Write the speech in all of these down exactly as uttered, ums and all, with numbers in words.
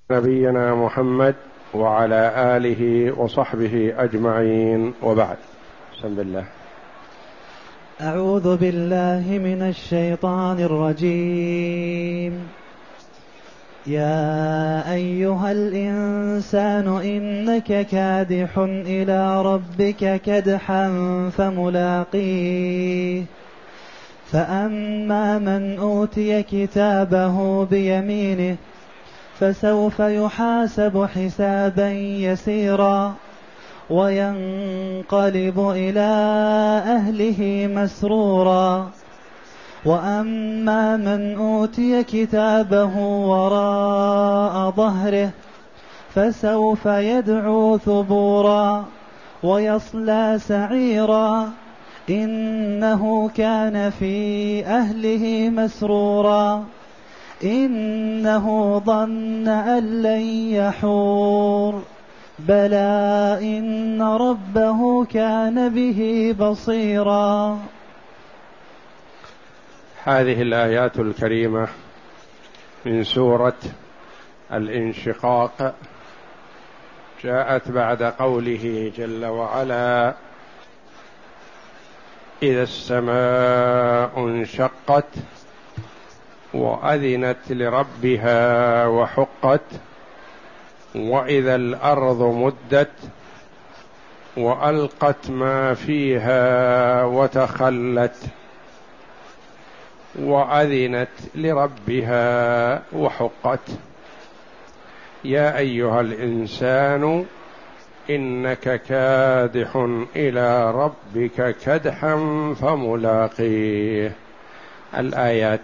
نبينا محمد وعلى آله وصحبه أجمعين، وبعد. بسم الله. أعوذ بالله من الشيطان الرجيم. يا أيها الإنسان إنك كادح إلى ربك كدحا فملاقيه فأما من أوتي كتابه بيمينه فسوف يحاسب حسابا يسيرا وينقلب إلى أهله مسرورا وأما من أوتي كتابه وراء ظهره فسوف يدعو ثبورا ويصلى سعيرا إنه كان في أهله مسرورا إنه ظن أن لن يحور بلى إن ربه كان به بصيرا. هذه الآيات الكريمة من سورة الانشقاق جاءت بعد قوله جل وعلا: إذا السماء انشقت وأذنت لربها وحقت وإذا الأرض مدت وألقت ما فيها وتخلت وأذنت لربها وحقت. يا أيها الإنسان إنك كادح إلى ربك كدحا فملاقيه. الآيات.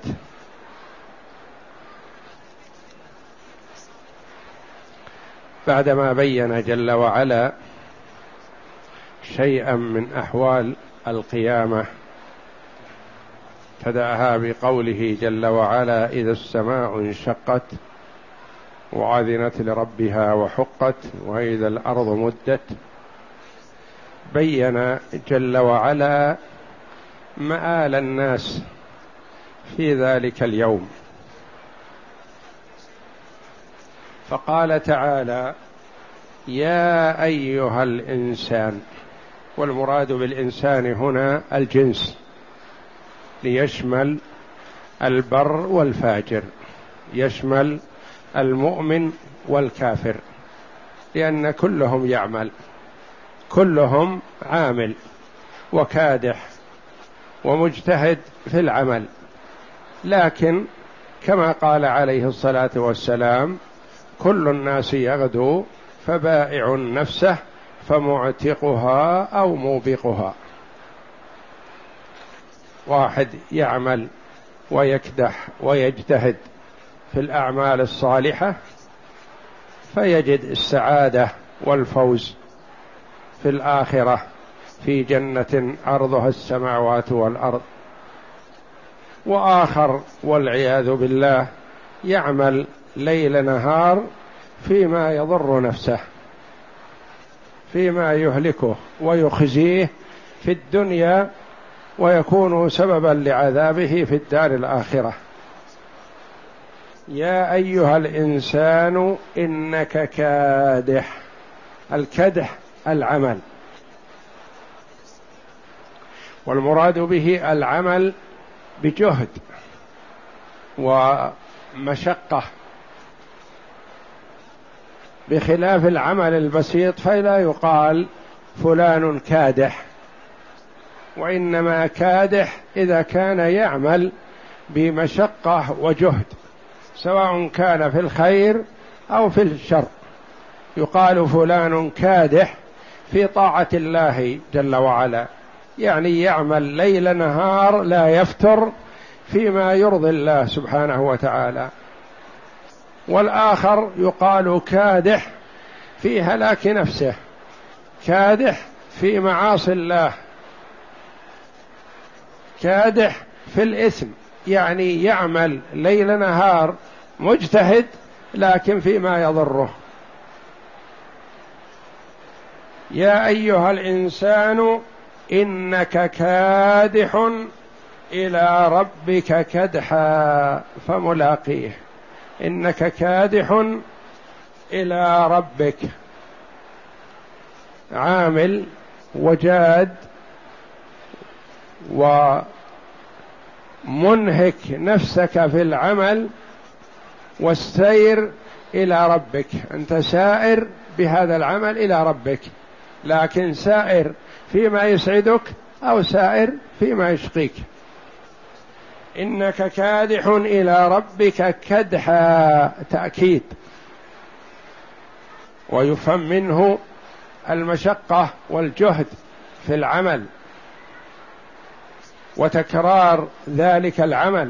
بعدما بين جل وعلا شيئا من أحوال القيامة ابتدأها بقوله جل وعلا: إذا السماء انشقت وأذنت لربها وحقت وإذا الأرض مدت. بين جل وعلا مآل الناس في ذلك اليوم، فقال تعالى: يا أيها الإنسان. والمراد بالإنسان هنا الجنس، ليشمل البر والفاجر، يشمل المؤمن والكافر، لأن كلهم يعمل، كلهم عامل وكادح ومجتهد في العمل، لكن كما قال عليه الصلاة والسلام: كل الناس يغدو فبائع نفسه فمعتقها أو موبقها. واحد يعمل ويكدح ويجتهد في الأعمال الصالحة فيجد السعادة والفوز في الآخرة في جنة عرضها السماوات والأرض، وآخر والعياذ بالله يعمل ليل نهار فيما يضر نفسه، فيما يهلكه ويخزيه في الدنيا ويكون سببا لعذابه في الدار الآخرة. يا أيها الإنسان إنك كادح. الكدح العمل، والمراد به العمل بجهد ومشقة، بخلاف العمل البسيط فلا يقال فلان كادح، وإنما كادح إذا كان يعمل بمشقة وجهد، سواء كان في الخير أو في الشر. يقال فلان كادح في طاعة الله جل وعلا، يعني يعمل ليل نهار لا يفتر فيما يرضي الله سبحانه وتعالى. والآخر يقال كادح في هلاك نفسه، كادح في معاصي الله، كادح في الإثم، يعني يعمل ليل نهار مجتهد لكن فيما يضره. يا أيها الإنسان إنك كادح إلى ربك كدحا فملاقيه. إنك كادح إلى ربك، عامل وجاد ومنهك نفسك في العمل والسير إلى ربك، أنت سائر بهذا العمل إلى ربك، لكن سائر فيما يسعدك أو سائر فيما يشقيك. إنك كادح إلى ربك كدحا، تأكيد، ويفهم منه المشقة والجهد في العمل وتكرار ذلك العمل.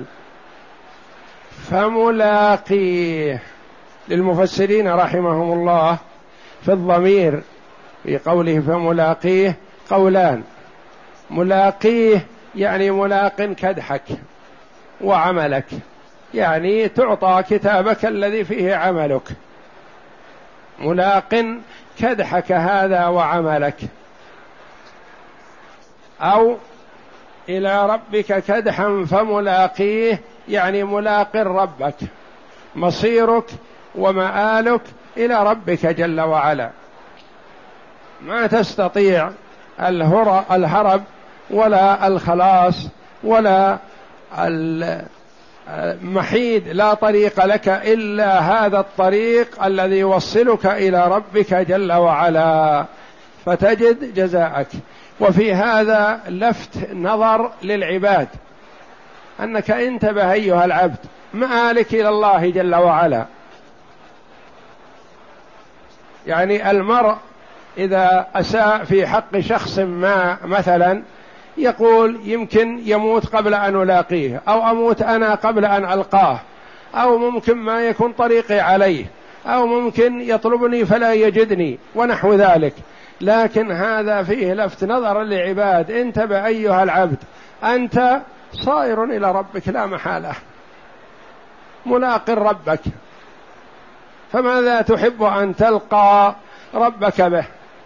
فملاقيه، للمفسرين رحمهم الله في الضمير في قوله فملاقيه قولان: ملاقيه يعني ملاق كدحك وعملك، يعني تعطى كتابك الذي فيه عملك، ملاق كدحك هذا وعملك. أو إلى ربك كدحا فملاقيه، يعني ملاق ربك، مصيرك ومآلك إلى ربك جل وعلا، ما تستطيع الهرب ولا الخلاص ولا المحيد، لا طريق لك إلا هذا الطريق الذي يوصلك إلى ربك جل وعلا، فتجد جزاءك. وفي هذا لفت نظر للعباد، أنك انتبه أيها العبد، مآلك إلى الله جل وعلا. يعني المرء إذا أساء في حق شخص ما مثلا يقول يمكن يموت قبل أن ألاقيه، أو أموت أنا قبل أن ألقاه، أو ممكن ما يكون طريقي عليه، أو ممكن يطلبني فلا يجدني ونحو ذلك. لكن هذا فيه لفت نظر للعباد، انتبه أيها العبد، أنت صائر إلى ربك لا محالة، ملاق ربك، فماذا تحب أن تلقى ربك به؟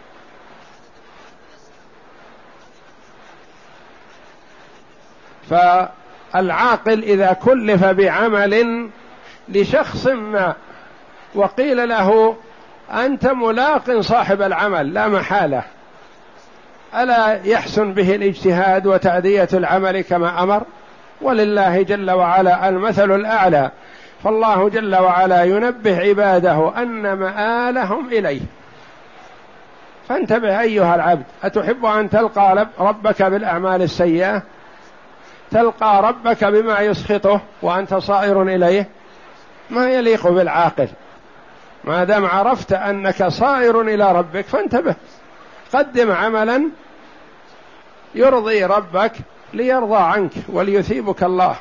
فالعاقل إذا كلف بعمل لشخص ما وقيل له أنت ملاق صاحب العمل لا محالة، ألا يحسن به الاجتهاد وتأدية العمل كما أمر؟ ولله جل وعلا المثل الأعلى، فالله جل وعلا ينبه عباده أن مآلهم إليه. فانتبه أيها العبد، أتحب أن تلقى ربك بالأعمال السيئة؟ تلقى ربك بما يسخطه وأنت صائر إليه؟ ما يليق بالعاقل. ما دام عرفت أنك صائر إلى ربك فانتبه، قدم عملا يرضي ربك ليرضى عنك وليثيبك الله.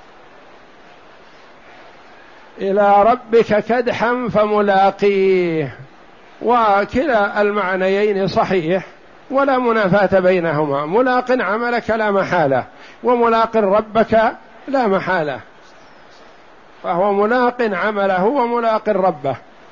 إلى ربك كدحا فملاقيه، وكلا المعنيين صحيح ولا منافاة بينهما، ملاق عملك لا محالة، وملاق ربك لا محالة، فهو ملاق عمله وملاق ربه.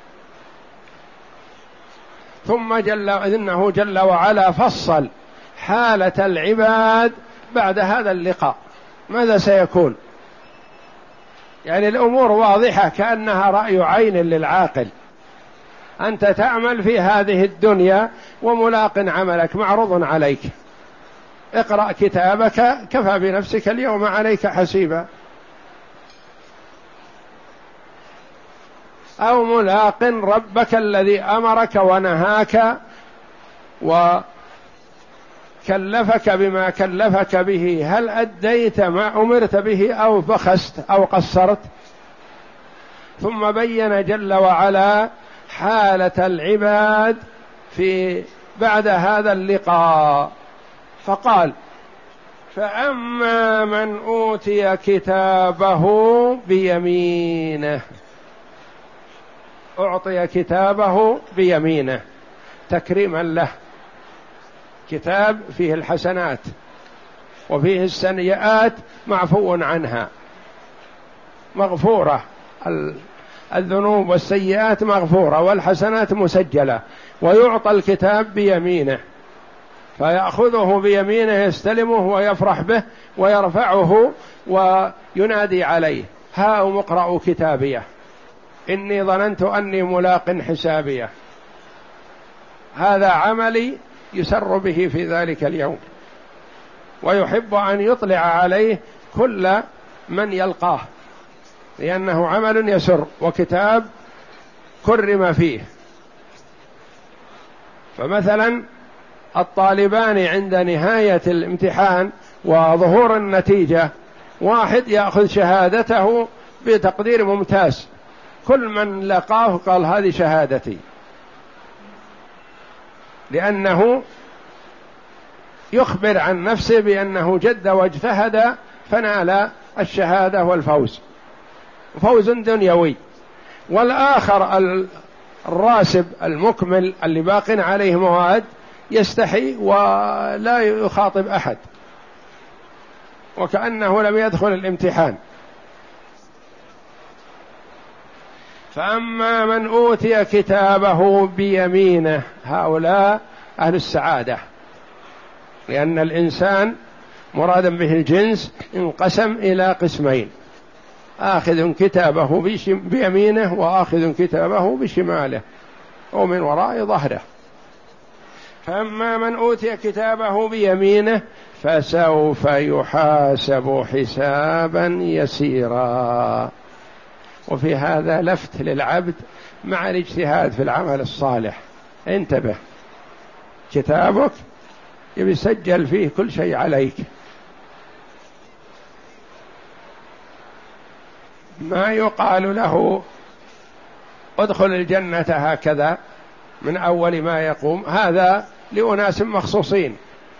ثم جل إنه جل وعلا فصل حالة العباد بعد هذا اللقاء، ماذا سيكون؟ يعني الأمور واضحة كأنها رأي عين للعاقل، أنت تعمل في هذه الدنيا وملاق عملك معروض عليك، اقرأ كتابك كفى بنفسك اليوم عليك حسيبا. أو ملاق ربك الذي أمرك ونهاك وكلفك بما كلفك به، هل أديت ما أمرت به أو بخست أو قصرت؟ ثم بين جل وعلا حالة العباد في بعد هذا اللقاء فقال: فأما من أوتي كتابه بيمينه، أعطي كتابه بيمينه تكريما له، كتاب فيه الحسنات وفيه السيئات معفو عنها، مغفورة، الذنوب والسيئات مغفورة والحسنات مسجلة، ويعطى الكتاب بيمينه، فيأخذه بيمينه يستلمه ويفرح به ويرفعه وينادي عليه: هاؤم اقرأوا كتابيه. إني ظننت أني ملاق حسابيه، هذا عملي يسر به في ذلك اليوم، ويحب أن يطلع عليه كل من يلقاه، لأنه عمل يسر وكتاب كرم فيه. فمثلا الطالبان عند نهاية الامتحان وظهور النتيجة، واحد يأخذ شهادته بتقدير ممتاز، كل من لقاه قال هذه شهادتي، لأنه يخبر عن نفسه بأنه جد واجتهد فنال الشهادة والفوز، فوز دنيوي. والآخر الراسب المكمل اللي باق عليه مواد يستحي ولا يخاطب أحد وكأنه لم يدخل الامتحان. فأما من أوتي كتابه بيمينه، هؤلاء أهل السعادة، لأن الإنسان مرادا به الجنس انقسم إلى قسمين: آخذ كتابه بيمينه وآخذ كتابه بشماله أو من وراء ظهره. فأما من أوتي كتابه بيمينه فسوف يحاسب حسابا يسيرا. وفي هذا لفت للعبد مع الاجتهاد في العمل الصالح. انتبه، كتابك يسجل فيه كل شيء عليك، ما يقال له ادخل الجنة هكذا من أول ما يقوم، هذا لأناس مخصوصين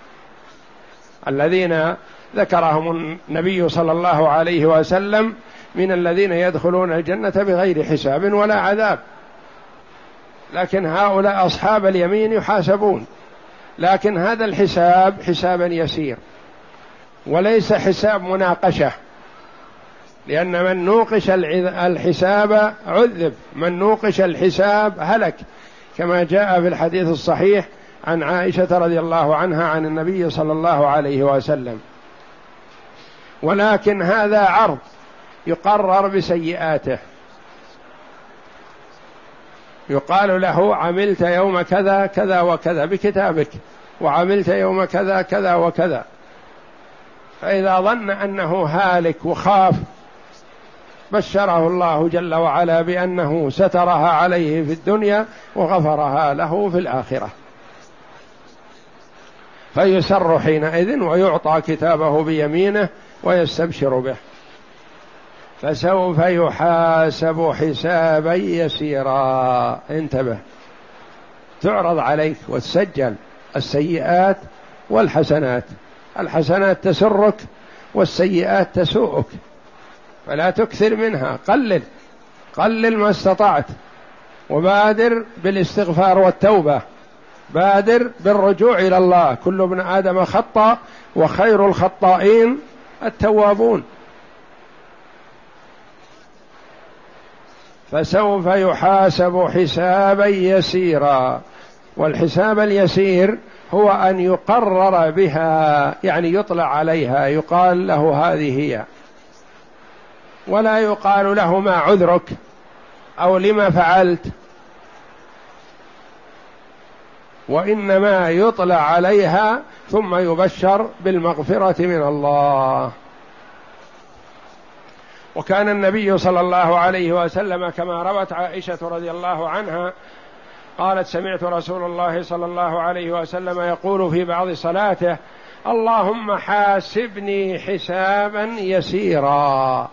الذين ذكرهم النبي صلى الله عليه وسلم من الذين يدخلون الجنة بغير حساب ولا عذاب. لكن هؤلاء أصحاب اليمين يحاسبون، لكن هذا الحساب حسابا يسير وليس حساب مناقشة، لأن من نوقش الحساب عذب، من نوقش الحساب هلك، كما جاء في الحديث الصحيح عن عائشة رضي الله عنها عن النبي صلى الله عليه وسلم. ولكن هذا عرض يقرر بسيئاته، يقال له عملت يوم كذا كذا وكذا بكتابك، وعملت يوم كذا كذا وكذا، فإذا ظن أنه هالك وخاف بشره الله جل وعلا بأنه سترها عليه في الدنيا وغفرها له في الآخرة، فيسر حينئذ ويعطى كتابه بيمينه ويستبشر به. فسوف يحاسب حسابا يسيرا. انتبه، تعرض عليك وتسجل السيئات والحسنات، الحسنات تسرك والسيئات تسوءك، فلا تكثر منها، قلل قلل ما استطعت، وبادر بالاستغفار والتوبة، بادر بالرجوع إلى الله. كل ابن آدم خطأ وخير الخطائين التوابون. فسوف يحاسب حسابا يسيرا. والحساب اليسير هو أن يقرر بها، يعني يطلع عليها، يقال له هذه هي، ولا يقال له ما عذرك أو لما فعلت، وإنما يطلع عليها ثم يبشر بالمغفرة من الله. وكان النبي صلى الله عليه وسلم كما روت عائشة رضي الله عنها قالت: سمعت رسول الله صلى الله عليه وسلم يقول في بعض صلاته: اللهم حاسبني حسابا يسيرا،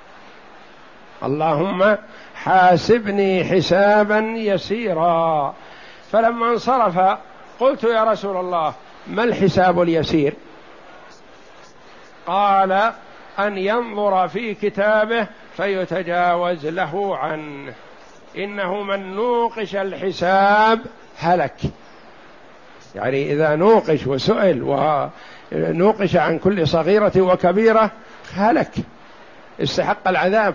اللهم حاسبني حسابا يسيرا. فلما انصرف قلت: يا رسول الله، ما الحساب اليسير؟ قال: أن ينظر في كتابه فيتجاوز له عنه، إنه من نوقش الحساب هلك. يعني إذا نوقش وسئل ونوقش عن كل صغيرة وكبيرة هلك، استحق العذاب.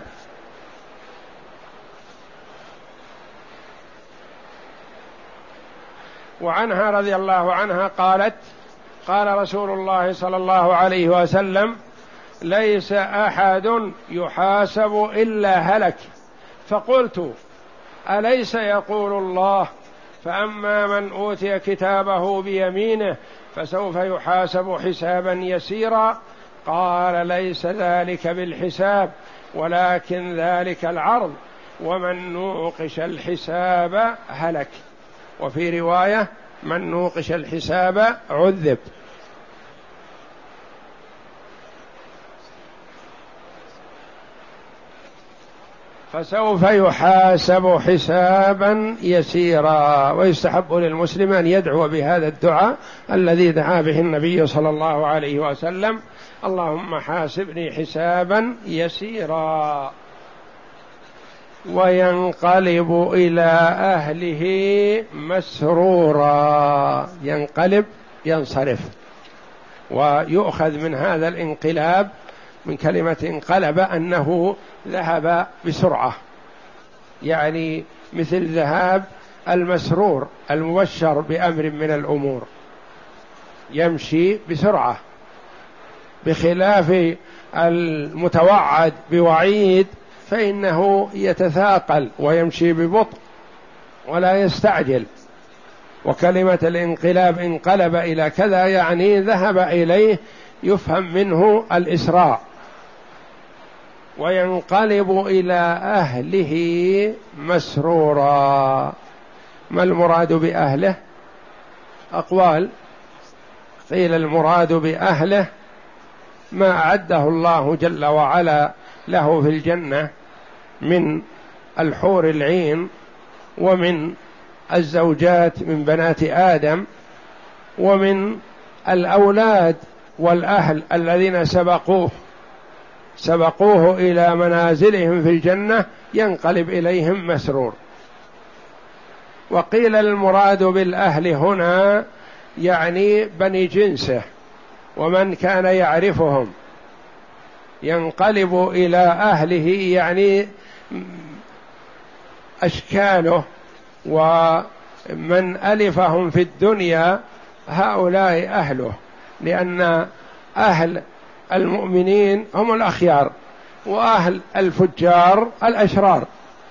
وعنها رضي الله عنها قالت: قال رسول الله صلى الله عليه وسلم: ليس أحد يحاسب إلا هلك، فقلت أليس يقول الله فأما من أوتي كتابه بيمينه فسوف يحاسب حسابا يسيرا؟ قال ليس ذلك بالحساب ولكن ذلك العرض، ومن نوقش الحساب هلك، وفي رواية من نوقش الحساب عذب. فسوف يحاسب حسابا يسيرا. ويستحب للمسلم أن يدعو بهذا الدعاء الذي دعا به النبي صلى الله عليه وسلم: اللهم حاسبني حسابا يسيرا. وينقلب إلى أهله مسرورا. ينقلب ينصرف، ويؤخذ من هذا الانقلاب من كلمة انقلب أنه ذهب بسرعة، يعني مثل ذهاب المسرور المبشر بأمر من الأمور، يمشي بسرعة، بخلاف المتوعد بوعيد فإنه يتثاقل ويمشي ببطء ولا يستعجل. وكلمة الانقلاب انقلب إلى كذا يعني ذهب إليه، يفهم منه الإسراع. وينقلب إلى أهله مسرورا. ما المراد بأهله؟ أقوال. قيل المراد بأهله ما أعده الله جل وعلا له في الجنة من الحور العين، ومن الزوجات من بنات آدم، ومن الأولاد والأهل الذين سبقوه سبقوه إلى منازلهم في الجنة، ينقلب إليهم مسرور. وقيل المراد بالأهل هنا يعني بني جنسه ومن كان يعرفهم، ينقلب إلى أهله يعني أشكاله ومن ألفهم في الدنيا، هؤلاء أهله، لأن أهل المؤمنين هم الأخيار وأهل الفجار الأشرار.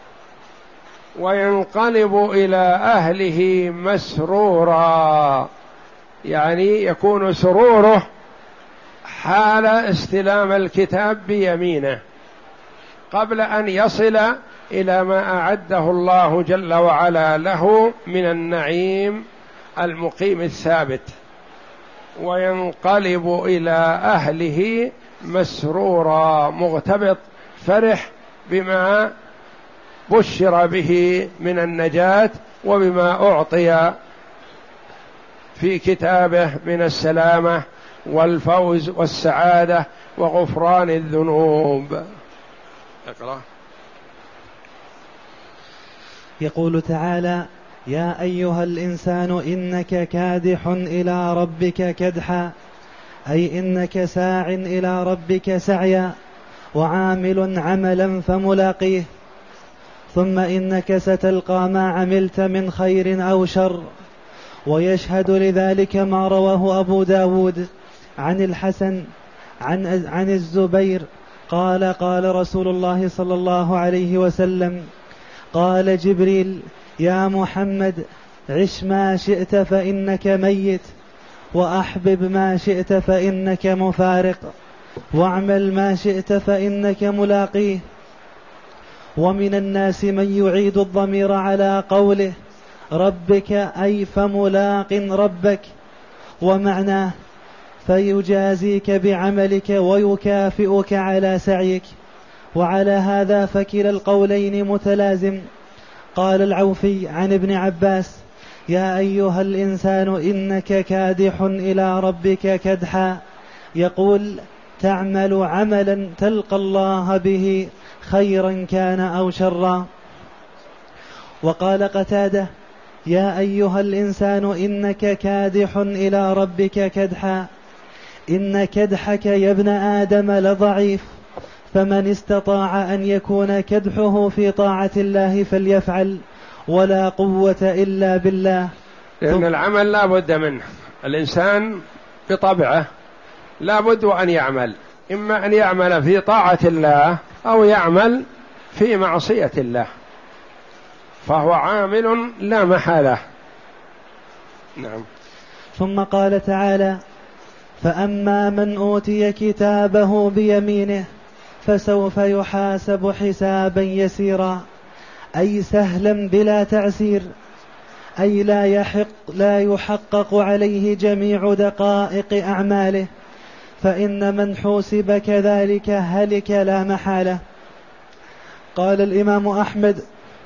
وينقلب إلى أهله مسرورا، يعني يكون سروره حال استلام الكتاب بيمينه قبل أن يصل إلى ما أعده الله جل وعلا له من النعيم المقيم الثابت. وينقلب إلى أهله مسرورا، مغتبط فرح بما بشر به من النجاة وبما أعطي في كتابه من السلامة والفوز والسعادة وغفران الذنوب. اقرأ. يقول تعالى: يا أيها الإنسان إنك كادح إلى ربك كدحا، أي إنك ساع إلى ربك سعيا، وعامل عملا فملاقيه، ثم إنك ستلقى ما عملت من خير أو شر. ويشهد لذلك ما رواه أبو داود عن الحسن عن, عن الزبير قال: قال رسول الله صلى الله عليه وسلم: قال جبريل: يا محمد، عش ما شئت فإنك ميت، وأحبب ما شئت فإنك مفارق، واعمل ما شئت فإنك ملاقيه. ومن الناس من يعيد الضمير على قوله ربك، أي فملاق ربك، ومعناه فيجازيك بعملك ويكافئك على سعيك. وعلى هذا فكلا القولين متلازم. قال العوفي عن ابن عباس: يا أيها الإنسان إنك كادح إلى ربك كدحا، يقول تعمل عملا تلقى الله به خيرا كان أو شرا. وقال قتادة: يا أيها الإنسان إنك كادح إلى ربك كدحا، إن كدحك يا ابن آدم لضعيف، فمن استطاع أن يكون كدحه في طاعة الله فليفعل، ولا قوة إلا بالله. لأن العمل لا بد منه، الإنسان بطبعه لا بد أن يعمل، إما أن يعمل في طاعة الله أو يعمل في معصية الله، فهو عامل لا محالة. نعم. ثم قال تعالى: فأما من أوتي كتابه بيمينه فسوف يحاسب حسابا يسيرا، أي سهلا بلا تعسير، أي لا يحق لا يحقق عليه جميع دقائق أعماله، فإن من حوسب كذلك هلك لا محالة. قال الإمام أحمد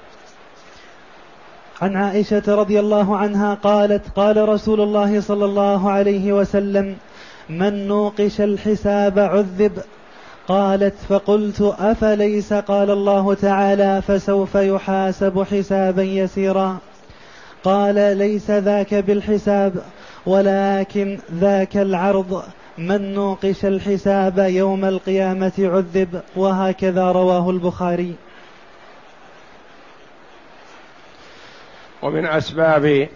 عن عائشة رضي الله عنها قالت: قال رسول الله صلى الله عليه وسلم: من نوقش الحساب عذب. قالت: فقلت: أفليس قال الله تعالى: فسوف يحاسب حسابا يسيرا؟ قال: ليس ذاك بالحساب، ولكن ذاك العرض، من نوقش الحساب يوم القيامة عذب. وهكذا رواه البخاري. ومن أسباب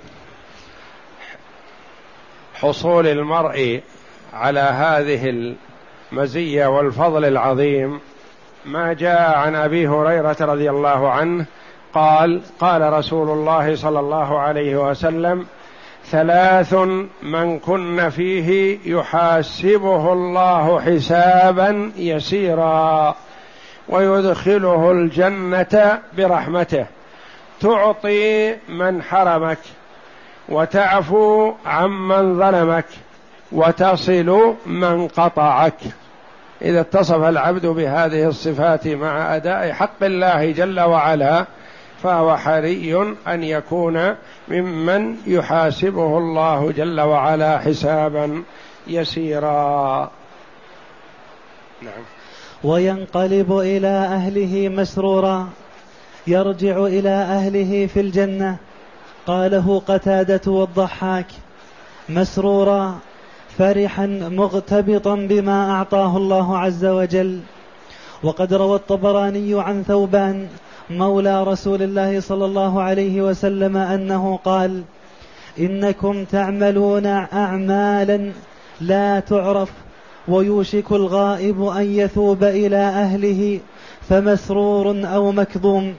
حصول المرء على هذه المزية والفضل العظيم ما جاء عن أبي هريرة رضي الله عنه قال: قال رسول الله صلى الله عليه وسلم: ثلاث من كن فيه يحاسبه الله حسابا يسيرا ويدخله الجنة برحمته، تعطي من حرمك، وتعفو عمن ظلمك، وتصل من قطعك. إذا اتصف العبد بهذه الصفات مع أداء حق الله جل وعلا فهو حري أن يكون ممن يحاسبه الله جل وعلا حسابا يسيرا. نعم. وينقلب إلى أهله مسرورا، يرجع إلى أهله في الجنة. قاله قتادة والضحاك: مسرورا فرحا مغتبطا بما أعطاه الله عز وجل. وقد روى الطبراني عن ثوبان مولى رسول الله صلى الله عليه وسلم أنه قال: إنكم تعملون أعمالا لا تعرف، ويوشك الغائب أن يثوب إلى أهله فمسرور أو مكظوم.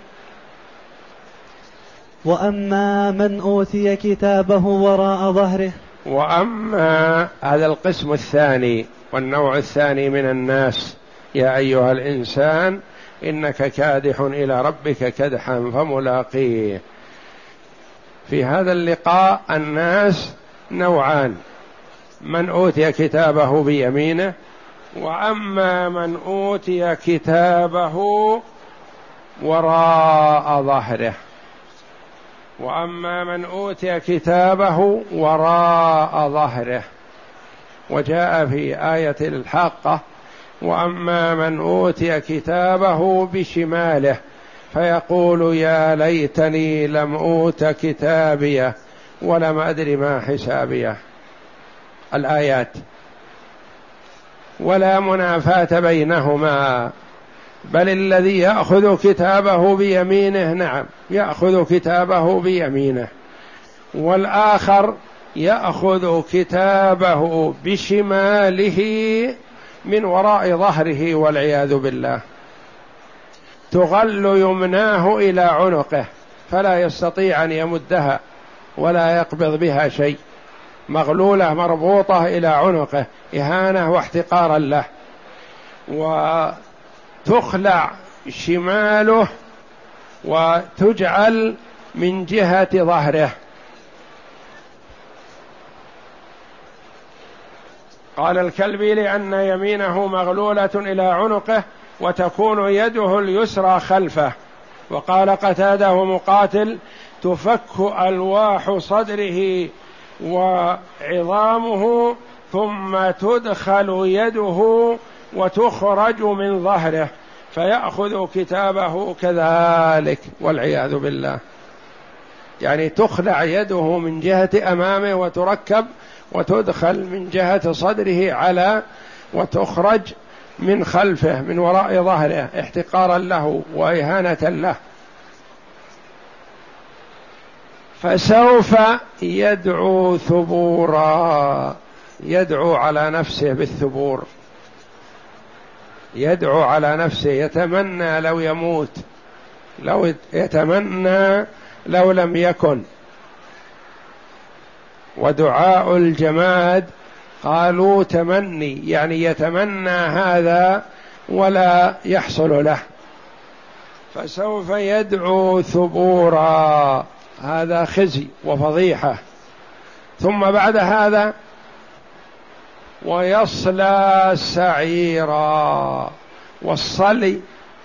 وأما من أوتي كتابه وراء ظهره. وأما هذا القسم الثاني والنوع الثاني من الناس: يا أيها الإنسان إنك كادح إلى ربك كدحا فملاقيه. في هذا اللقاء الناس نوعان: من أوتي كتابه بيمينه، وأما من أوتي كتابه وراء ظهره. وأما من أوتي كتابه وراء ظهره، وجاء في آية الحاقة: وأما من أوتي كتابه بشماله فيقول يا ليتني لم أوت كتابيه ولم أدر ما حسابيه. الآيات ولا منافاة بينهما، بل الذي يأخذ كتابه بيمينه نعم يأخذ كتابه بيمينه، والآخر يأخذ كتابه بشماله من وراء ظهره والعياذ بالله. تغل يمناه إلى عنقه فلا يستطيع أن يمدها ولا يقبض بها شيء، مغلولة مربوطة إلى عنقه إهانة واحتقارا له. وتخلع شماله وتجعل من جهة ظهره. قال الكلبي: لأن يمينه مغلولة إلى عنقه وتكون يده اليسرى خلفه. وقال قتادة ومقاتل: تفك ألواح صدره وعظامه ثم تدخل يده وتخرج من ظهره فيأخذ كتابه كذلك والعياذ بالله. يعني تخلع يده من جهة أمامه وتركب وتدخل من جهة صدره على وتخرج من خلفه من وراء ظهره احتقارا له وإهانة له. فسوف يدعو ثبورا، يدعو على نفسه بالثبور، يدعو على نفسه، يتمنى لو يموت، لو يتمنى لو لم يكن. ودعاء الجماد قالوا تمني، يعني يتمنى هذا ولا يحصل له، فسوف يدعو ثبورا، هذا خزي وفضيحة. ثم بعد هذا ويصلى سعيرا، والصلي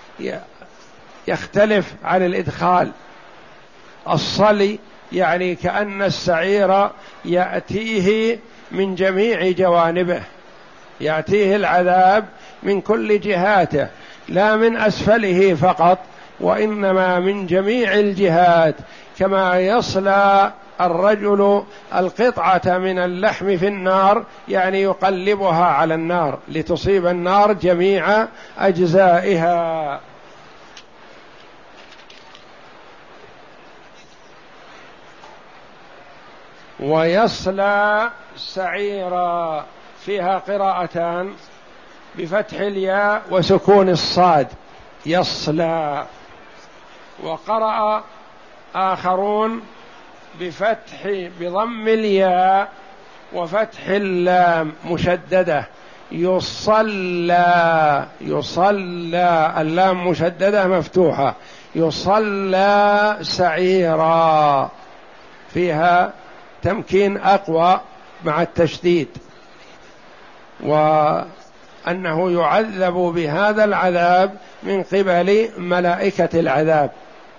يختلف عن الإدخال. الصلي يعني كأن السعير يأتيه من جميع جوانبه، يأتيه العذاب من كل جهاته، لا من أسفله فقط، وإنما من جميع الجهات، كما يصلى الرجل القطعة من اللحم في النار، يعني يقلبها على النار لتصيب النار جميع أجزائها. ويصلى سعيرا فيها قراءتان بفتح الياء وسكون الصاد، يصلى. وقرأ آخرون بفتح بضم الياء وفتح اللام مشددة، يصلى، يصلى، اللام مشددة مفتوحة، يصلى سعيرا، فيها تمكين أقوى مع التشديد، وأنه يعذب بهذا العذاب من قبل ملائكة العذاب.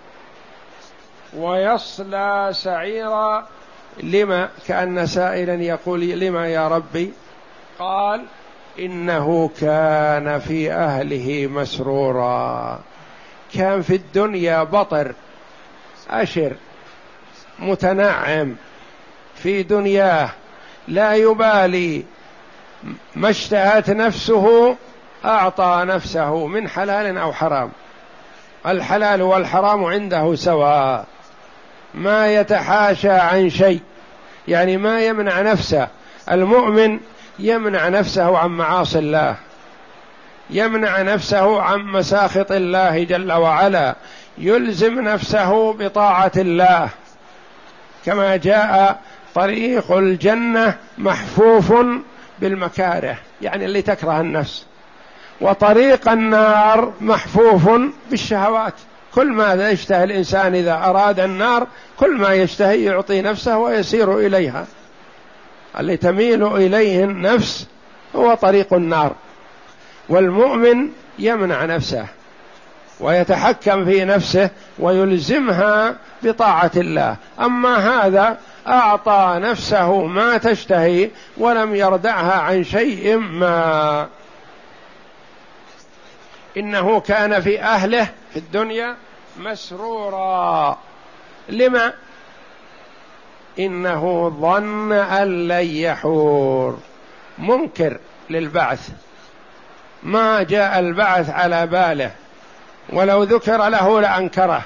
ويصلى سعيرا، لما؟ كأن سائلا يقول لما يا ربي؟ قال إنه كان في أهله مسرورا، كان في الدنيا بطر أشر متنعم في دنياه، لا يبالي ما اشتهت نفسه أعطى نفسه من حلال أو حرام، الحلال والحرام عنده سواء، ما يتحاشى عن شيء، يعني ما يمنع نفسه. المؤمن يمنع نفسه عن معاصي الله، يمنع نفسه عن مساخط الله جل وعلا، يلزم نفسه بطاعة الله، كما جاء طريق الجنة محفوف بالمكاره، يعني اللي تكره النفس، وطريق النار محفوف بالشهوات، كل ما يشتهي الإنسان إذا أراد النار، كل ما يشتهي يعطي نفسه ويسير إليها، اللي تميل إليه النفس هو طريق النار. والمؤمن يمنع نفسه ويتحكم في نفسه ويلزمها بطاعة الله. أما هذا أعطى نفسه ما تشتهي ولم يردعها عن شيء ما. إنه كان في أهله في الدنيا مسرورا، لما؟ إنه ظن أن لن يحور، منكر للبعث، ما جاء البعث على باله، ولو ذكر له لأنكره،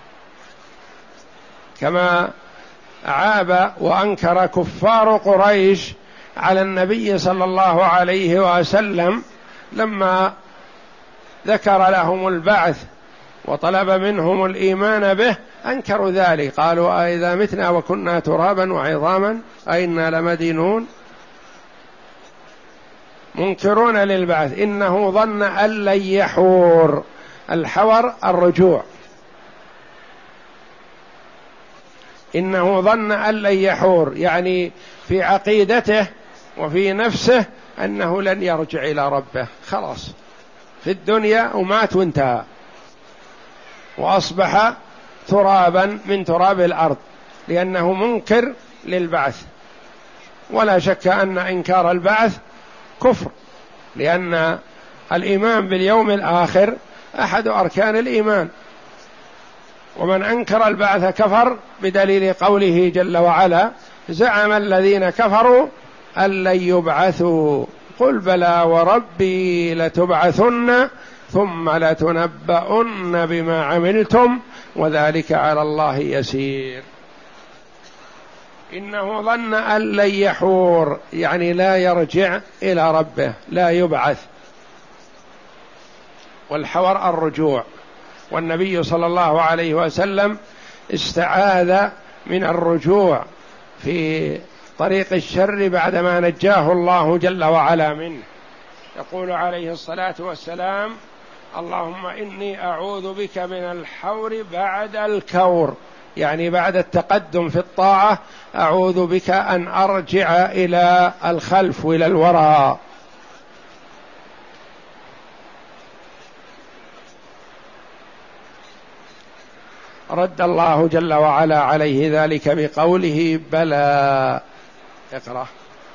كما عاب وأنكر كفار قريش على النبي صلى الله عليه وسلم لما ذكر لهم البعث وطلب منهم الإيمان به، أنكروا ذلك، قالوا أئذا متنا وكنا ترابا وعظاما أئنا لمدينون، منكرون للبعث. إنه ظن أن لن يحور، الحور الرجوع، إنه ظن أن لن يحور، يعني في عقيدته وفي نفسه أنه لن يرجع إلى ربه، خلاص في الدنيا ومات وانتهى، وأصبح ترابا من تراب الأرض، لأنه منكر للبعث. ولا شك أن إنكار البعث كفر، لأن الإيمان باليوم الآخر أحد أركان الإيمان، ومن أنكر البعث كفر، بدليل قوله جل وعلا: زعم الذين كفروا أن لن يبعثوا قل بلى وربي لتبعثن ثم لتنبؤن بما عملتم وذلك على الله يسير. إنه ظن أن لن يحور، يعني لا يرجع إلى ربه، لا يبعث. والحور الرجوع، والنبي صلى الله عليه وسلم استعاذ من الرجوع في طريق الشر بعدما نجاه الله جل وعلا منه. يقول عليه الصلاة والسلام: اللهم إني أعوذ بك من الحور بعد الكور، يعني بعد التقدم في الطاعة أعوذ بك أن أرجع إلى الخلف وإلى الوراء. رد الله جل وعلا عليه ذلك بقوله: بلى. اقرأ.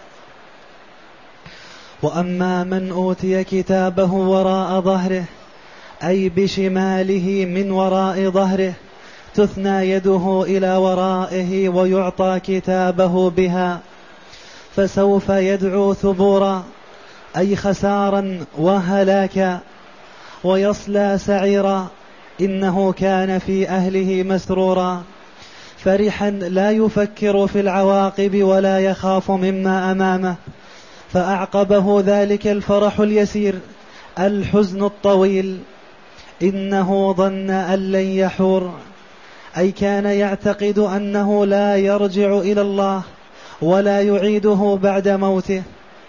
وأما من أوتي كتابه وراء ظهره، أي بشماله من وراء ظهره، تثنى يده إلى ورائه ويعطى كتابه بها، فسوف يدعو ثبورا، أي خسارا وهلاكا، ويصلى سعيرا، إنه كان في أهله مسرورا، فرحا لا يفكر في العواقب ولا يخاف مما أمامه. فأعقبه ذلك الفرح اليسير الحزن الطويل، إنه ظن أن لن يحور، أي كان يعتقد أنه لا يرجع إلى الله ولا يعيده بعد موته.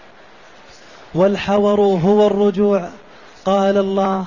والحور هو الرجوع. قال الله: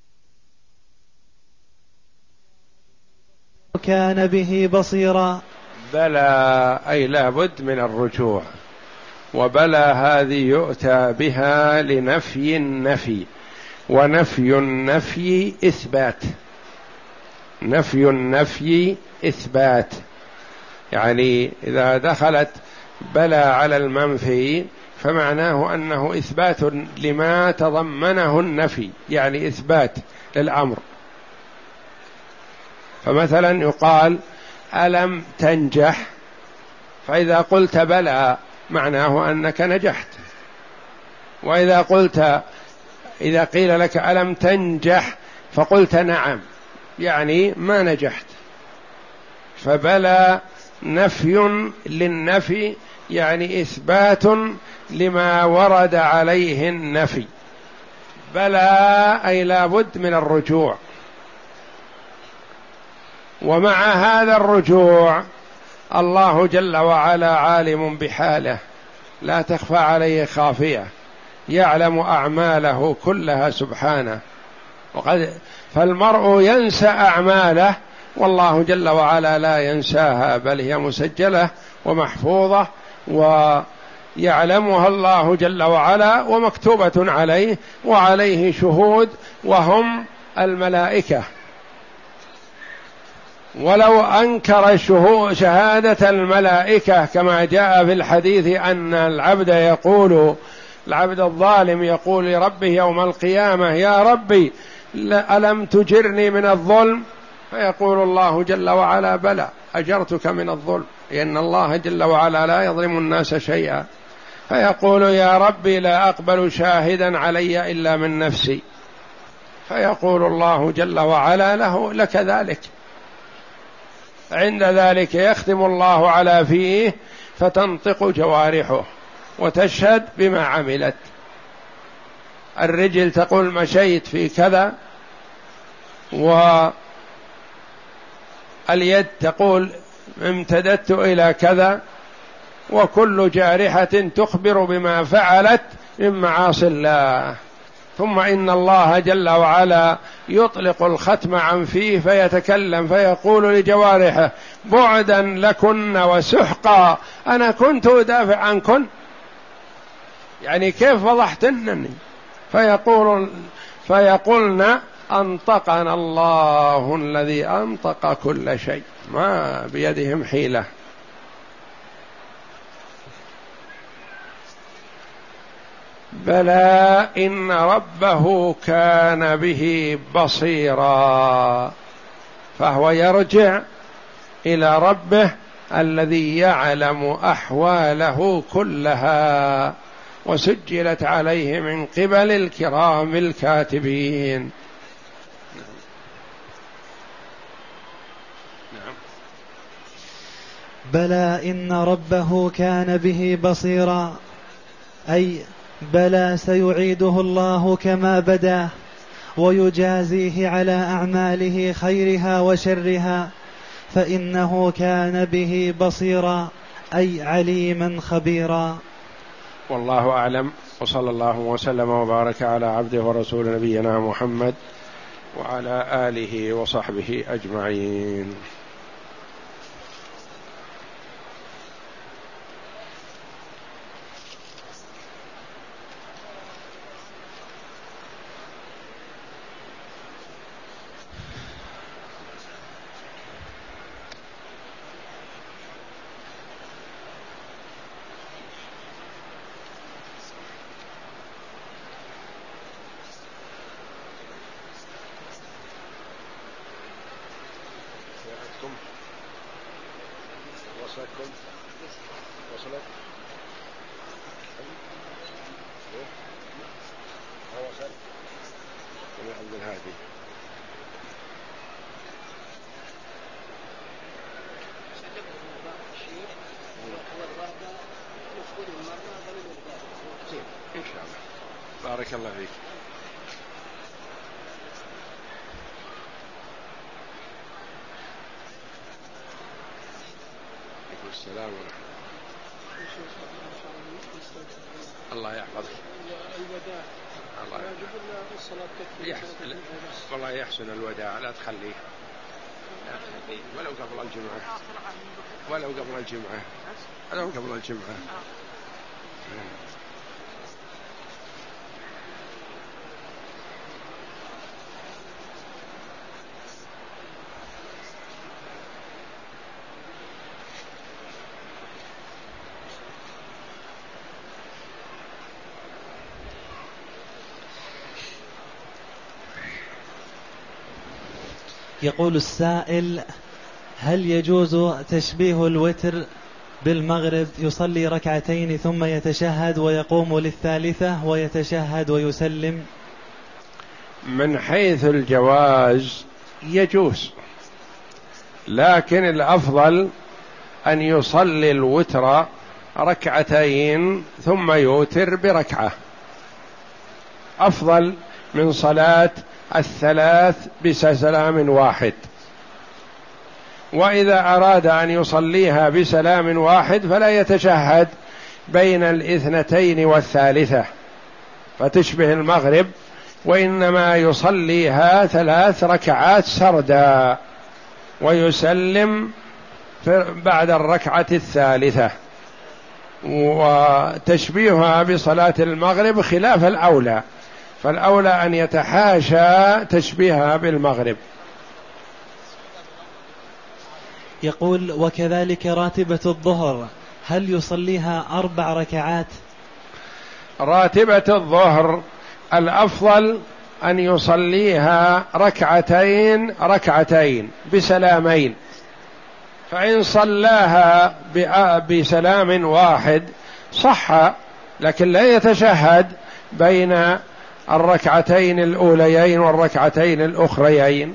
كان به بصيرا. بلى أي لا بد من الرجوع، وبلى هذه يؤتى بها لنفي النفي، ونفي النفي إثبات، نفي النفي إثبات، يعني إذا دخلت بلى على المنفي فمعناه أنه إثبات لما تضمنه النفي، يعني إثبات للأمر. فمثلا يقال ألم تنجح، فإذا قلت بلى معناه أنك نجحت، وإذا قلت إذا قيل لك ألم تنجح فقلت نعم يعني ما نجحت. فبلى نفي للنفي يعني إثبات لما ورد عليه النفي. بلى أي لا بد من الرجوع، ومع هذا الرجوع الله جل وعلا عالم بحاله لا تخفى عليه خافية، يعلم أعماله كلها سبحانه، وقد فالمرء ينسى أعماله والله جل وعلا لا ينساها، بل هي مسجلة ومحفوظة ويعلمها الله جل وعلا ومكتوبة عليه، وعليه شهود وهم الملائكة. ولو أنكر شهادة الملائكة كما جاء في الحديث أن العبد يقول العبد الظالم يقول لربه يوم القيامة يا ربي ألم تجرني من الظلم، فيقول الله جل وعلا بلى أجرتك من الظلم، لأن الله جل وعلا لا يظلم الناس شيئا. فيقول يا ربي لا أقبل شاهدا علي إلا من نفسي، فيقول الله جل وعلا له لك ذلك. عند ذلك يختم الله على فيه فتنطق جوارحه وتشهد بما عملت. الرجل تقول مشيت في كذا، واليد تقول امتددت إلى كذا، وكل جارحة تخبر بما فعلت من معاصي الله. ثم إن الله جل وعلا يطلق الختم عن فيه فيتكلم فيقول لجوارحه بعدا لكن وسحقا أنا كنت أدافع عنكن، يعني كيف فضحتنني؟ فيقول فيقولن أنطقنا الله الذي أنطق كل شيء، ما بيدهم حيلة. بلى إن ربه كان به بصيرا، فهو يرجع إلى ربه الذي يعلم أحواله كلها، وسجلت عليه من قبل الكرام الكاتبين. بلى إن ربه كان به بصيرا، أي بلى سيعيده الله كما بدا، ويجازيه على أعماله خيرها وشرها، فإنه كان به بصيرا أي عليما خبيرا. والله أعلم، وصلى الله وسلم وبارك على عبده ورسول نبينا محمد وعلى آله وصحبه أجمعين. وصلتكم وصلت هو وصل من عبد الهادي. إن شاء الله بارك الله فيك. السلام عليكم. الله يحفظك. الوداع الله يحفظك. الصلاة يحسن والله يحسن الوداع، لا تخليه ولو قبل الجمعة ولو قبل الجمعة ولو قبل الجمعة. يقول السائل: هل يجوز تشبيه الوتر بالمغرب؟ يصلي ركعتين ثم يتشهد ويقوم للثالثة ويتشهد ويسلم. من حيث الجواز يجوز، لكن الأفضل أن يصلي الوتر ركعتين ثم يوتر بركعة، أفضل من صلاة الثلاث بسلام واحد. وإذا أراد أن يصليها بسلام واحد فلا يتشهد بين الاثنتين والثالثة فتشبه المغرب، وإنما يصليها ثلاث ركعات سردا ويسلم بعد الركعة الثالثة. وتشبيهها بصلاة المغرب خلاف الأولى، فالأولى أن يتحاشى تشبيهها بالمغرب. يقول: وكذلك راتبة الظهر هل يصليها أربع ركعات؟ راتبة الظهر الأفضل أن يصليها ركعتين ركعتين بسلامين، فإن صلاها بسلام واحد صح، لكن لا يتشهد بين الركعتين الأوليين والركعتين الأخريين.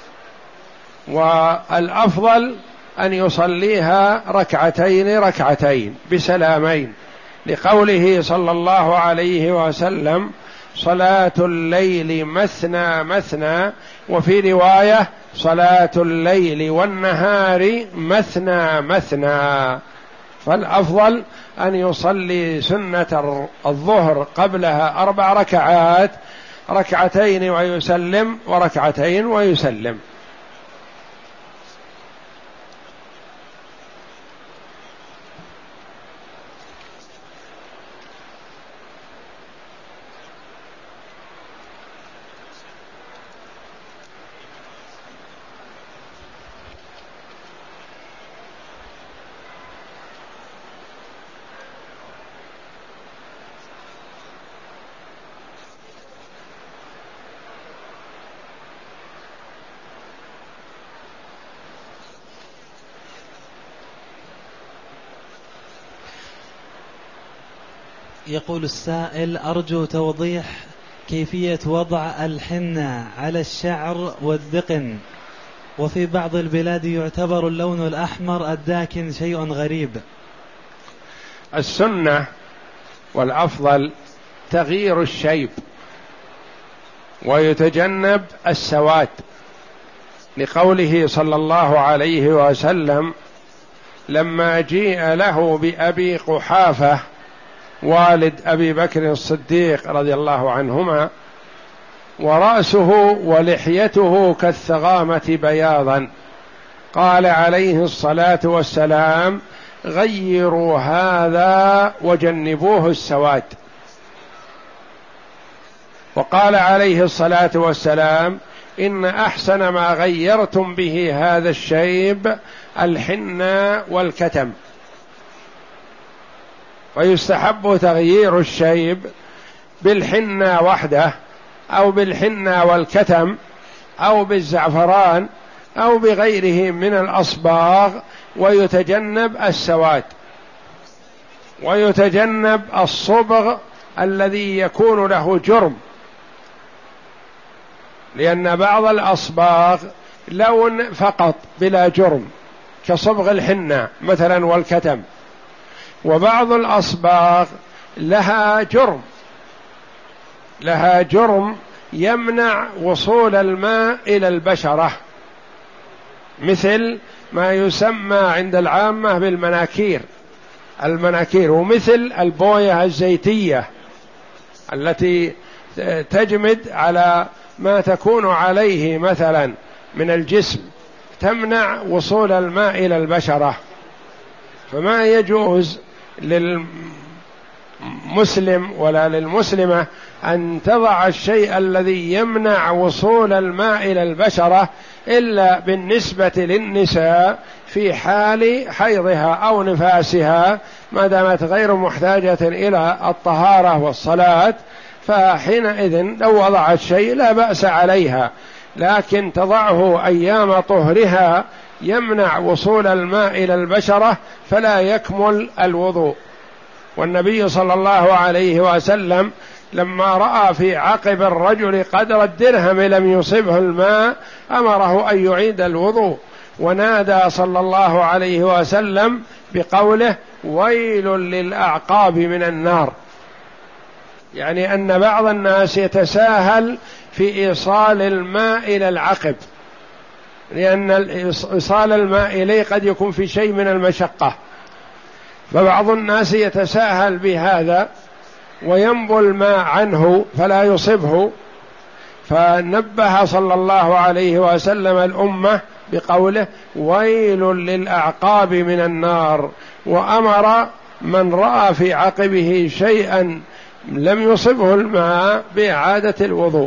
والأفضل أن يصليها ركعتين ركعتين بسلامين، لقوله صلى الله عليه وسلم: صلاة الليل مثنى مثنى، وفي رواية: صلاة الليل والنهار مثنى مثنى. فالأفضل أن يصلي سنة الظهر قبلها أربع ركعات، ركعتين ويسلم وركعتين ويسلم. يقول السائل: أرجو توضيح كيفية وضع الحنة على الشعر والذقن، وفي بعض البلاد يعتبر اللون الأحمر الداكن شيء غريب. السنة والأفضل تغيير الشيب ويتجنب السواد، لقوله صلى الله عليه وسلم لما جيء له بأبي قحافة والد أبي بكر الصديق رضي الله عنهما ورأسه ولحيته كالثغامة بياضا، قال عليه الصلاة والسلام: غيروا هذا وجنبوه السواد. وقال عليه الصلاة والسلام: إن أحسن ما غيرتم به هذا الشيب الحنة والكتم. ويستحب تغيير الشيب بالحنة وحده، أو بالحنة والكتم، أو بالزعفران، أو بغيره من الأصباغ، ويتجنب السواد، ويتجنب الصبغ الذي يكون له جرم، لأن بعض الأصباغ لون فقط بلا جرم كصبغ الحنة مثلا والكتم، وبعض الأصباغ لها جرم لها جرم يمنع وصول الماء إلى البشرة، مثل ما يسمى عند العامة بالمناكير المناكير ومثل البوية الزيتية التي تجمد على ما تكون عليه مثلا من الجسم، تمنع وصول الماء إلى البشرة، فما يجوز للمسلم ولا للمسلمة أن تضع الشيء الذي يمنع وصول الماء إلى البشرة إلا بالنسبة للنساء في حال حيضها أو نفاسها، ما دامت غير محتاجة إلى الطهارة والصلاة، فحينئذ لو وضعت شيء لا بأس عليها، لكن تضعه أيام طهرها يمنع وصول الماء إلى البشرة فلا يكمل الوضوء. والنبي صلى الله عليه وسلم لما رأى في عقب الرجل قدر الدرهم لم يصبه الماء أمره أن يعيد الوضوء، ونادى صلى الله عليه وسلم بقوله: ويل للأعقاب من النار، يعني أن بعض الناس يتساهل في إيصال الماء إلى العقب، لأن إيصال الماء إليه قد يكون في شيء من المشقة، فبعض الناس يتساهل بهذا وينبو الماء عنه فلا يصبه، فنبه صلى الله عليه وسلم الأمة بقوله: ويل للأعقاب من النار، وأمر من رأى في عقبه شيئا لم يصبه الماء بإعادة الوضوء.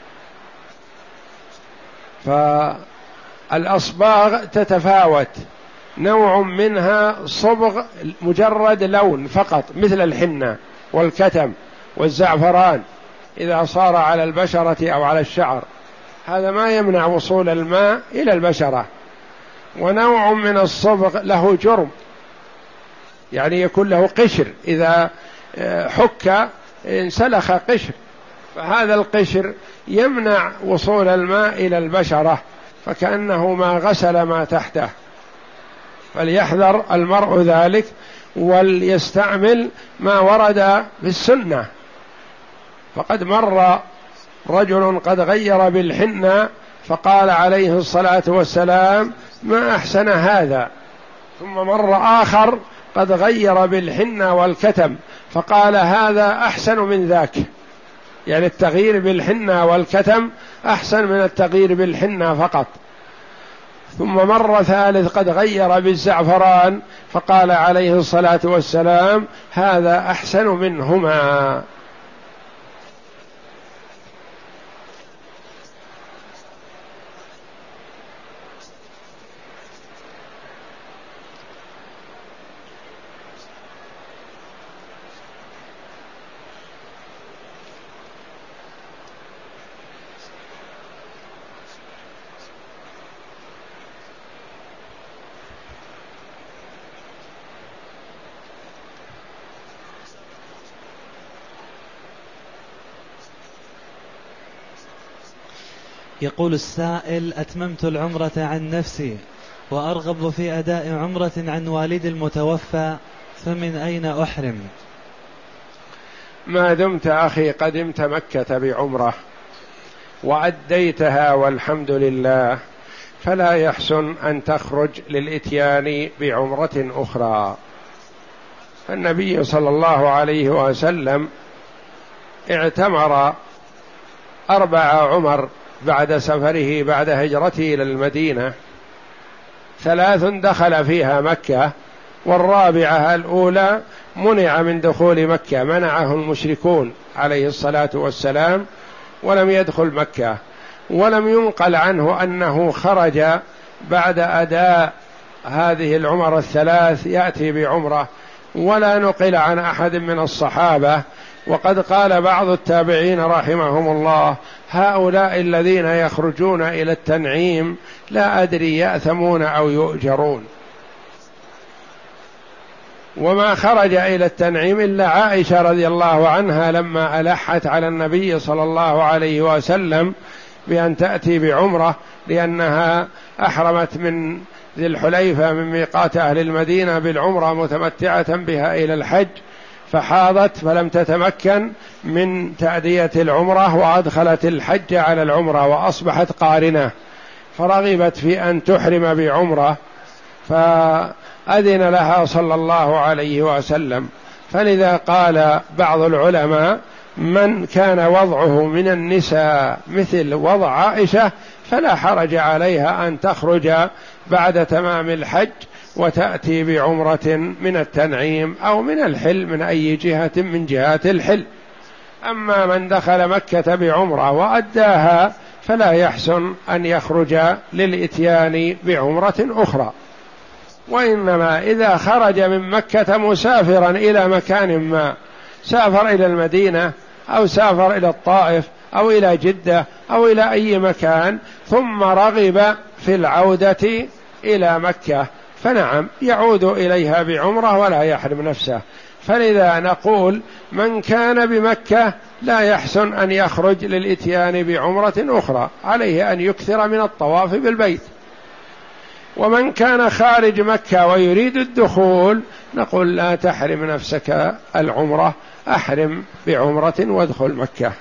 فالأصباغ تتفاوت، نوع منها صبغ مجرد لون فقط مثل الحنة والكتم والزعفران إذا صار على البشرة أو على الشعر، هذا ما يمنع وصول الماء إلى البشرة. ونوع من الصبغ له جرم، يعني يكون له قشر، إذا حك انسلخ قشر، فهذا القشر يمنع وصول الماء إلى البشرة، فكأنه ما غسل ما تحته. فليحذر المرء ذلك وليستعمل ما ورد في السنة. فقد مر رجل قد غير بالحنة فقال عليه الصلاة والسلام: ما أحسن هذا. ثم مر آخر قد غير بالحنة والكتم فقال: هذا أحسن من ذاك، يعني التغيير بالحنة والكتم أحسن من التغيير بالحنة فقط. ثم مر ثالث قد غير بالزعفران فقال عليه الصلاة والسلام: هذا أحسن منهما. يقول السائل: أتممت العمرة عن نفسي وأرغب في أداء عمرة عن والد المتوفى، فمن أين أحرم؟ ما دمت أخي قدمت مكة بعمرة وأديتها والحمد لله، فلا يحسن أن تخرج للإتيان بعمرة أخرى. النبي صلى الله عليه وسلم اعتمر أربع عمر بعد سفره بعد هجرته إلى المدينة، ثلاث دخل فيها مكة، والرابعة الأولى منع من دخول مكة، منعه المشركون عليه الصلاة والسلام ولم يدخل مكة. ولم ينقل عنه أنه خرج بعد أداء هذه العمر الثلاث يأتي بعمرة، ولا نقل عن أحد من الصحابة. وقد قال بعض التابعين رحمهم الله: هؤلاء الذين يخرجون إلى التنعيم لا أدري يأثمون أو يؤجرون. وما خرج إلى التنعيم إلا عائشة رضي الله عنها لما ألحت على النبي صلى الله عليه وسلم بأن تأتي بعمرة، لأنها أحرمت من ذي الحليفة من ميقات أهل المدينة بالعمرة متمتعة بها إلى الحج، فحاضت فلم تتمكن من تأدية العمرة وأدخلت الحج على العمرة وأصبحت قارنة، فرغبت في أن تحرم بعمرة، فأذن لها صلى الله عليه وسلم. فلذا قال بعض العلماء: من كان وضعه من النساء مثل وضع عائشة فلا حرج عليها أن تخرج بعد تمام الحج وتأتي بعمرة من التنعيم أو من الحل، من أي جهة من جهات الحل. أما من دخل مكة بعمرة وأداها فلا يحسن أن يخرج للإتيان بعمرة أخرى، وإنما إذا خرج من مكة مسافرا إلى مكان ما، سافر إلى المدينة أو سافر إلى الطائف أو إلى جدة أو إلى أي مكان، ثم رغب في العودة إلى مكة، فنعم يعود إليها بعمرة ولا يحرم نفسه. فلذا نقول من كان بمكة لا يحسن أن يخرج للإتيان بعمرة أخرى، عليه أن يكثر من الطواف بالبيت. ومن كان خارج مكة ويريد الدخول نقول لا تحرم نفسك العمرة، أحرم بعمرة وادخل مكة.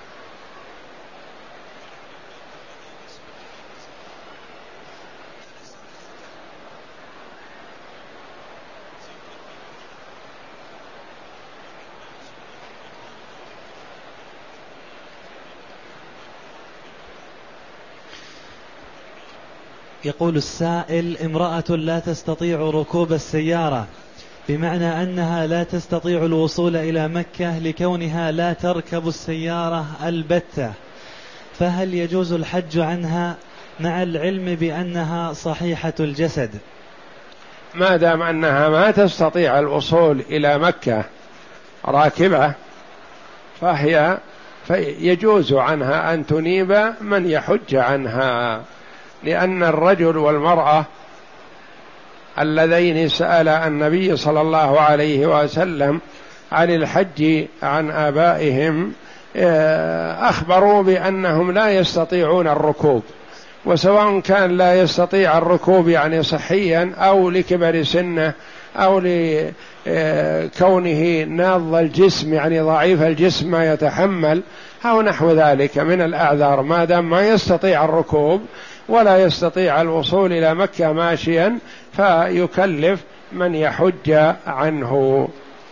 يقول السائل: امرأة لا تستطيع ركوب السيارة، بمعنى أنها لا تستطيع الوصول إلى مكة لكونها لا تركب السيارة البتة، فهل يجوز الحج عنها مع العلم بأنها صحيحة الجسد؟ ما دام أنها ما تستطيع الوصول إلى مكة راكبة فهي فيجوز عنها أن تنيب من يحج عنها، لأن الرجل والمرأة اللذين سأل النبي صلى الله عليه وسلم عن الحج عن آبائهم أخبروا بأنهم لا يستطيعون الركوب، وسواء كان لا يستطيع الركوب يعني صحيا أو لكبر سنه أو لكونه ناض الجسم يعني ضعيف الجسم ما يتحمل أو نحو ذلك من الأعذار، ما دام ما يستطيع الركوب ولا يستطيع الوصول إلى مكة ماشيا فيكلف من يحج عنه.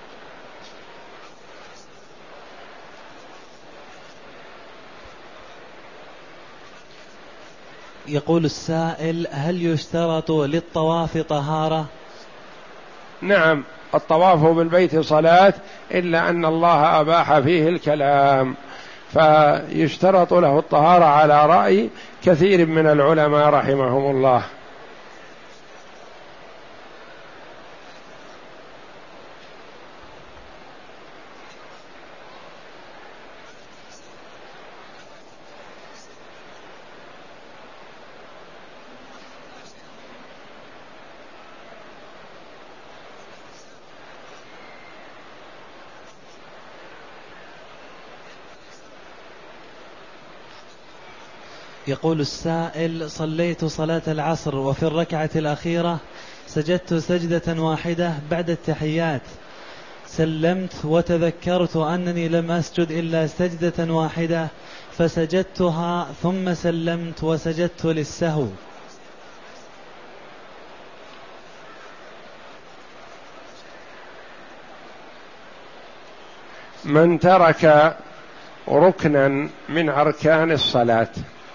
يقول السائل: هل يشترط للطواف طهارة؟ نعم، الطواف بالبيت صلاة، إلا أن الله أباح فيه الكلام، فيشترط له الطهارة على رأي كثير من العلماء رحمهم الله. يقول السائل: صليت صلاة العصر وفي الركعة الأخيرة سجدت سجدة واحدة بعد التحيات، سلمت وتذكرت أنني لم أسجد إلا سجدة واحدة فسجدتها ثم سلمت وسجدت للسهو. من ترك ركنا من أركان الصلاة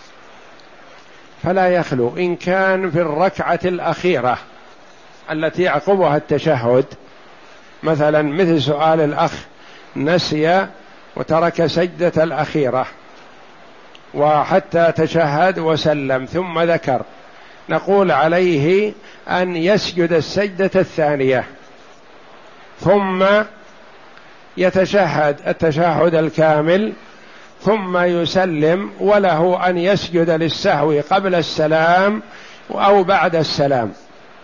فلا يخلو، إن كان في الركعة الأخيرة التي يعقبها التشهد، مثلا مثل سؤال الأخ نسي وترك سجدة الأخيرة وحتى تشهد وسلم ثم ذكر، نقول عليه أن يسجد السجدة الثانية ثم يتشهد التشهد الكامل ثم يسلم، وله أن يسجد للسهو قبل السلام أو بعد السلام،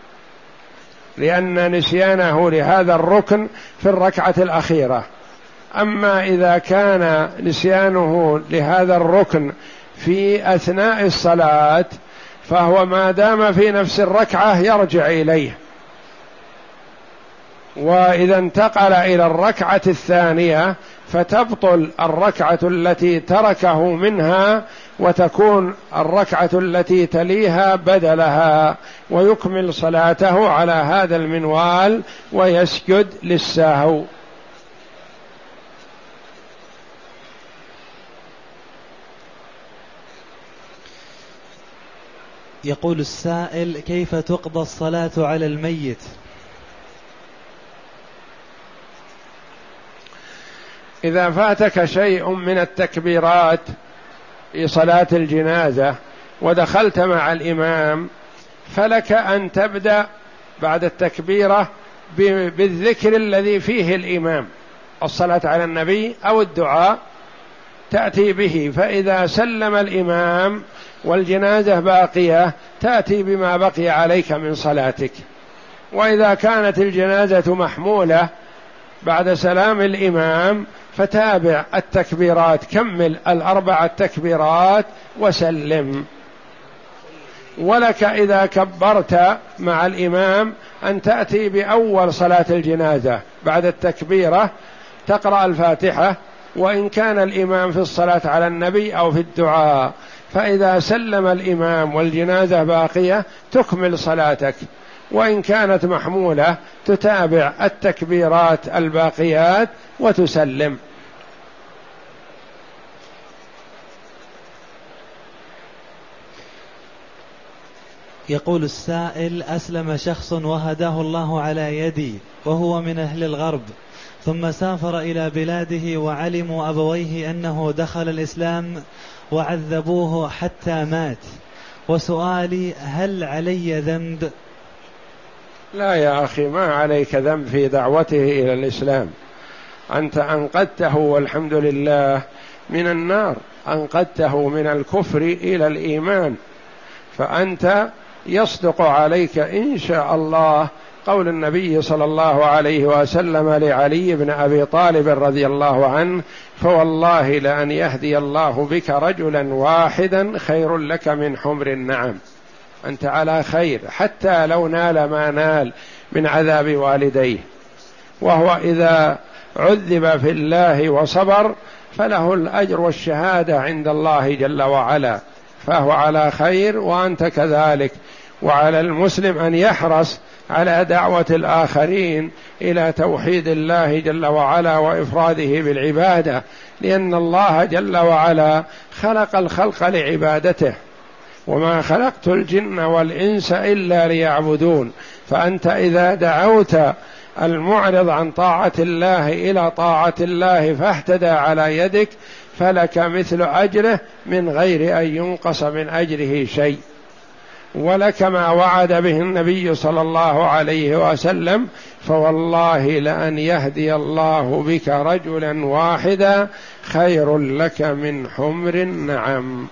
لأن نسيانه لهذا الركن في الركعة الأخيرة. أما إذا كان نسيانه لهذا الركن في أثناء الصلاة فهو ما دام في نفس الركعة يرجع إليه، وإذا انتقل إلى الركعة الثانية فتبطل الركعة التي تركه منها وتكون الركعة التي تليها بدلها، ويكمل صلاته على هذا المنوال ويسجد للسهو. يقول السائل: كيف تقضى الصلاة على الميت؟ إذا فاتك شيء من التكبيرات في صلاة الجنازة ودخلت مع الإمام، فلك أن تبدأ بعد التكبيرة بالذكر الذي فيه الإمام، الصلاة على النبي أو الدعاء تأتي به، فإذا سلم الإمام والجنازة باقية تأتي بما بقي عليك من صلاتك. وإذا كانت الجنازة محمولة بعد سلام الإمام فتابع التكبيرات، كمل الأربع التكبيرات وسلم. ولك إذا كبرت مع الإمام أن تأتي بأول صلاة الجنازة بعد التكبيرة تقرأ الفاتحة، وإن كان الإمام في الصلاة على النبي أو في الدعاء، فإذا سلم الإمام والجنازة باقية تكمل صلاتك، وإن كانت محمولة تتابع التكبيرات الباقيات وتسلم. يقول السائل: أسلم شخص وهداه الله على يدي وهو من أهل الغرب، ثم سافر إلى بلاده وعلموا أبويه أنه دخل الإسلام وعذبوه حتى مات، وسؤالي: هل علي ذنب؟ لا يا أخي، ما عليك ذنب في دعوته إلى الإسلام، أنت أنقذته والحمد لله من النار، أنقذته من الكفر إلى الإيمان، فأنت يصدق عليك إن شاء الله قول النبي صلى الله عليه وسلم لعلي بن أبي طالب رضي الله عنه: فوالله لأن يهدي الله بك رجلا واحدا خير لك من حمر النعم. أنت على خير حتى لو نال ما نال من عذاب والديه، وهو إذا عذب في الله وصبر فله الأجر والشهادة عند الله جل وعلا، فهو على خير وأنت كذلك. وعلى المسلم أن يحرص على دعوة الآخرين إلى توحيد الله جل وعلا وإفراده بالعبادة، لأن الله جل وعلا خلق الخلق لعبادته، وما خلقت الجن والإنس إلا ليعبدون. فأنت إذا دعوت المعرض عن طاعة الله إلى طاعة الله فاهتدى على يدك فلك مثل أجره من غير أن ينقص من أجره شيء، ولك ما وعد به النبي صلى الله عليه وسلم: فوالله لأن يهدي الله بك رجلا واحدا خير لك من حمر النعم.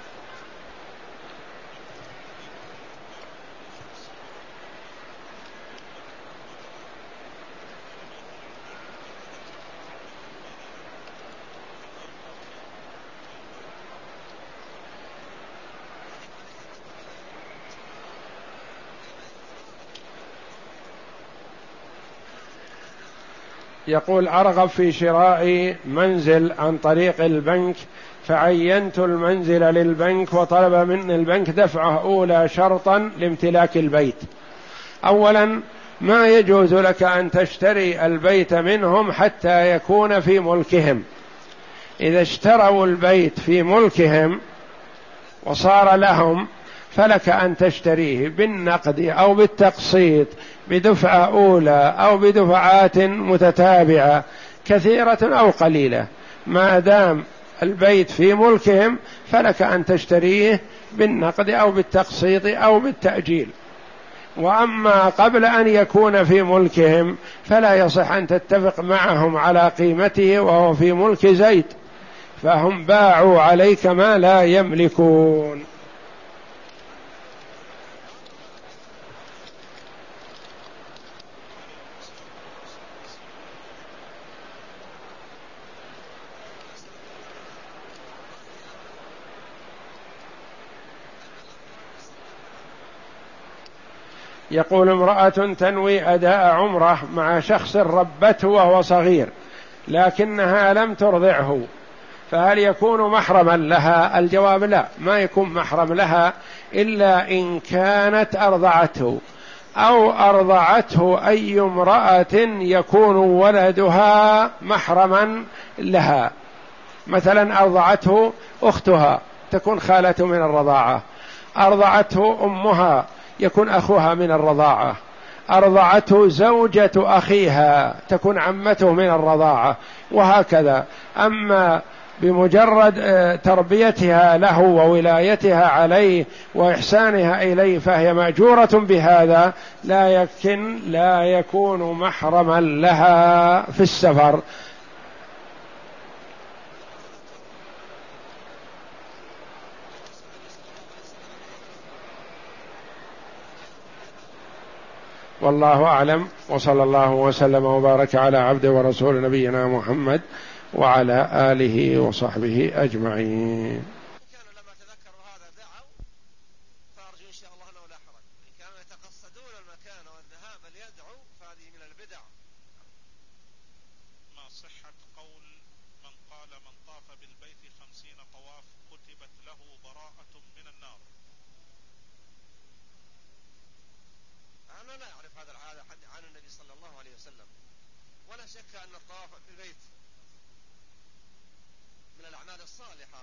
يقول: أرغب في شراء منزل عن طريق البنك، فعينت المنزل للبنك وطلب مني البنك دفعة أولى شرطا لامتلاك البيت. أولا ما يجوز لك أن تشتري البيت منهم حتى يكون في ملكهم. إذا اشتروا البيت في ملكهم وصار لهم فلك أن تشتريه بالنقد أو بالتقسيط بدفعة أولى أو بدفعات متتابعة كثيرة أو قليلة، ما دام البيت في ملكهم فلك أن تشتريه بالنقد أو بالتقسيط أو بالتأجيل. وأما قبل أن يكون في ملكهم فلا يصح أن تتفق معهم على قيمته وهو في ملك زيد، فهم باعوا عليك ما لا يملكون. يقول: امرأة تنوي أداء عمره مع شخص ربته وهو صغير لكنها لم ترضعه، فهل يكون محرما لها؟ الجواب: لا، ما يكون محرم لها إلا إن كانت أرضعته أو أرضعته أي امرأة يكون ولدها محرما لها، مثلا أرضعته أختها تكون خالة من الرضاعة، أرضعته أمها يكون أخوها من الرضاعة، أرضعته زوجة أخيها تكون عمته من الرضاعة، وهكذا. أما بمجرد تربيتها له وولايتها عليه وإحسانها إليه فهي مأجورة بهذا، لا يمكن لا يكون محرما لها في السفر. والله أعلم، وصلى الله وسلم وبارك على عبده ورسول نبينا محمد وعلى آله وصحبه أجمعين. كانوا لما تذكروا هذا دعوا، فأرجو إن شاء الله أنه لا حرج. إن كانوا يتقصدون المكان والذهاب ليدعوا فهذه من البدع. ما صحة قول من قال من طاف بالبيت خمسين طواف كتبت له براءة من النار؟ أنا لا أعرف هذا عن النبي صلى الله عليه وسلم، ولا شك أن الطواف بالبيت من الأعمال الصالحة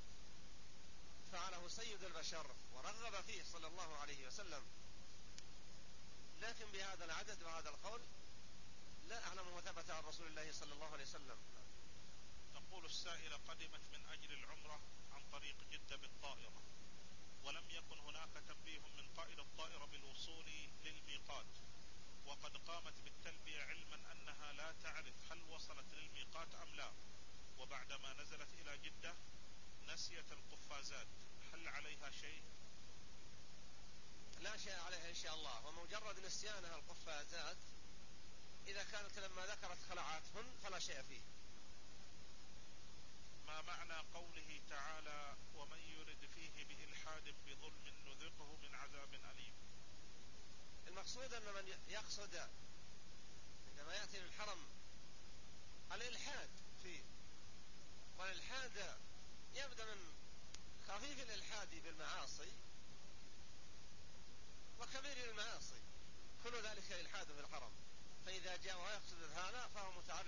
فعله سيد البشر ورغب فيه صلى الله عليه وسلم، لكن بهذا العدد وهذا القول لا أعلمه ثبت عن رسول الله صلى الله عليه وسلم. تقول السائلة قدمت من أجل العمرة عن طريق جدة بالطائرة، ولم يكن هناك تنبيه من قائد الطائرة بالوصول للميقات، وقد قامت بالتلبية علما أنها لا تعرف هل وصلت للميقات أم لا، وبعدما نزلت إلى جدة نسيت القفازات، هل عليها شيء؟ لا شيء عليها إن شاء الله، ومجرد نسيانها القفازات إذا كانت لما ذكرت خلعاتهن فلا شيء فيه. ما معنى قوله تعالى ومن يرد فيه بإلحاد بظلم نذقه من عذاب أليم؟ المقصود أن من يقصد عندما يأتي للحرم الإلحاد فيه، والإلحاد يبدأ من خفيف الإلحاد بالمعاصي وكبير المعاصي، كل ذلك إلحاد في الحرم، فإذا جاء ويقصد هذا فهو متعرض